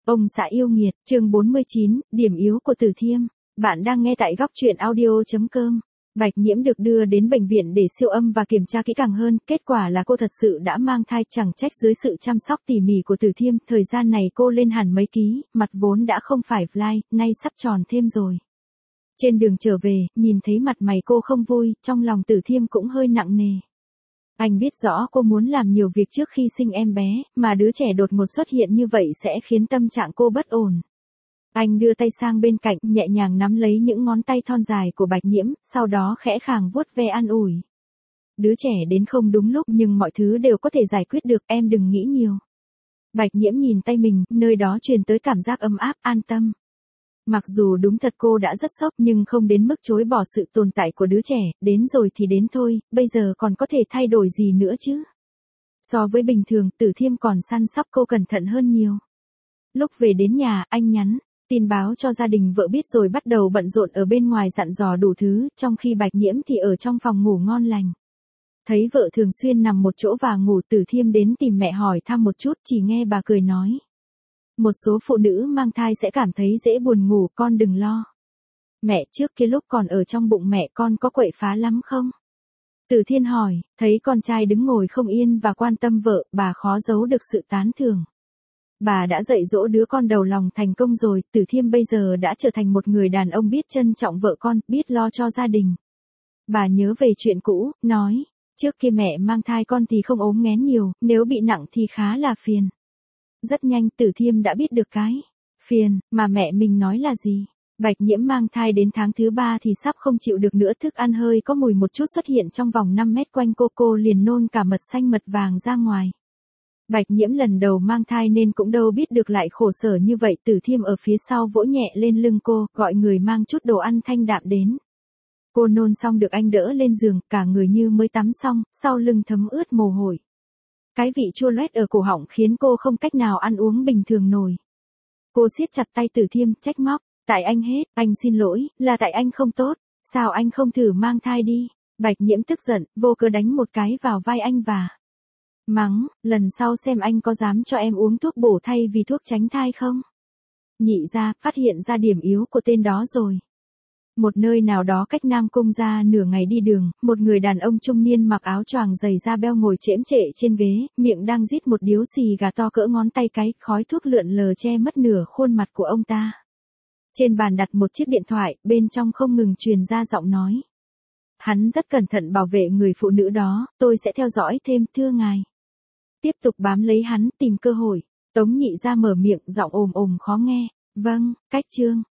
Ông xã yêu nghiệt, chương 49, điểm yếu của Từ Thiêm. Bạn đang nghe tại góc truyện audio.com. Bạch Nhiễm được đưa đến bệnh viện để siêu âm và kiểm tra kỹ càng hơn, kết quả là cô thật sự đã mang thai, chẳng trách dưới sự chăm sóc tỉ mỉ của Từ Thiêm, thời gian này cô lên hẳn mấy ký, mặt vốn đã không phải fly, nay sắp tròn thêm rồi. Trên đường trở về, nhìn thấy mặt mày cô không vui, trong lòng Từ Thiêm cũng hơi nặng nề. Anh biết rõ cô muốn làm nhiều việc trước khi sinh em bé, mà đứa trẻ đột ngột xuất hiện như vậy sẽ khiến tâm trạng cô bất ổn. Anh đưa tay sang bên cạnh, nhẹ nhàng nắm lấy những ngón tay thon dài của Bạch Nhiễm, sau đó khẽ khàng vuốt ve an ủi. Đứa trẻ đến không đúng lúc nhưng mọi thứ đều có thể giải quyết được, em đừng nghĩ nhiều. Bạch Nhiễm nhìn tay mình, nơi đó truyền tới cảm giác ấm áp, an tâm. Mặc dù đúng thật cô đã rất sốc nhưng không đến mức chối bỏ sự tồn tại của đứa trẻ, đến rồi thì đến thôi, bây giờ còn có thể thay đổi gì nữa chứ. So với bình thường, Từ Thiêm còn săn sóc cô cẩn thận hơn nhiều. Lúc về đến nhà, anh nhắn tin báo cho gia đình vợ biết rồi bắt đầu bận rộn ở bên ngoài dặn dò đủ thứ, trong khi Bạch Nhiễm thì ở trong phòng ngủ ngon lành. Thấy vợ thường xuyên nằm một chỗ và ngủ, Từ Thiêm đến tìm mẹ hỏi thăm một chút, chỉ nghe bà cười nói. Một số phụ nữ mang thai sẽ cảm thấy dễ buồn ngủ, con đừng lo. Mẹ, trước kia lúc còn ở trong bụng mẹ con có quậy phá lắm không? Từ Thiên hỏi, thấy con trai đứng ngồi không yên và quan tâm vợ, bà khó giấu được sự tán thưởng. Bà đã dạy dỗ đứa con đầu lòng thành công rồi, Từ Thiêm bây giờ đã trở thành một người đàn ông biết trân trọng vợ con, biết lo cho gia đình. Bà nhớ về chuyện cũ, nói, trước khi mẹ mang thai con thì không ốm nghén nhiều, nếu bị nặng thì khá là phiền. Rất nhanh Từ Thiêm đã biết được cái phiền mà mẹ mình nói là gì. Bạch Nhiễm mang thai đến tháng thứ 3 thì sắp không chịu được nữa, thức ăn hơi có mùi một chút xuất hiện trong vòng 5 mét quanh cô liền nôn cả mật xanh mật vàng ra ngoài. Bạch Nhiễm lần đầu mang thai nên cũng đâu biết được lại khổ sở như vậy. Từ Thiêm ở phía sau vỗ nhẹ lên lưng cô, gọi người mang chút đồ ăn thanh đạm đến. Cô nôn xong được anh đỡ lên giường, cả người như mới tắm xong, sau lưng thấm ướt mồ hôi. Cái vị chua loét ở cổ họng khiến cô không cách nào ăn uống bình thường nổi. Cô siết chặt tay Từ Thiêm, trách móc, tại anh hết, anh xin lỗi, là tại anh không tốt, sao anh không thử mang thai đi. Bạch Nhiễm tức giận, vô cớ đánh một cái vào vai anh và mắng, lần sau xem anh có dám cho em uống thuốc bổ thay vì thuốc tránh thai không. Nhị gia phát hiện ra điểm yếu của tên đó rồi. Một nơi nào đó cách Nam Cung ra nửa ngày đi đường, một người đàn ông trung niên mặc áo choàng giày da beo ngồi chễm chệ trên ghế, miệng đang rít một điếu xì gà to cỡ ngón tay cái, khói thuốc lượn lờ che mất nửa khuôn mặt của ông ta. Trên bàn đặt một chiếc điện thoại, bên trong không ngừng truyền ra giọng nói. Hắn rất cẩn thận bảo vệ người phụ nữ đó, tôi sẽ theo dõi thêm, thưa ngài. Tiếp tục bám lấy hắn, tìm cơ hội. Tống Nhị gia mở miệng, giọng ồm ồm khó nghe. Vâng, cách chương.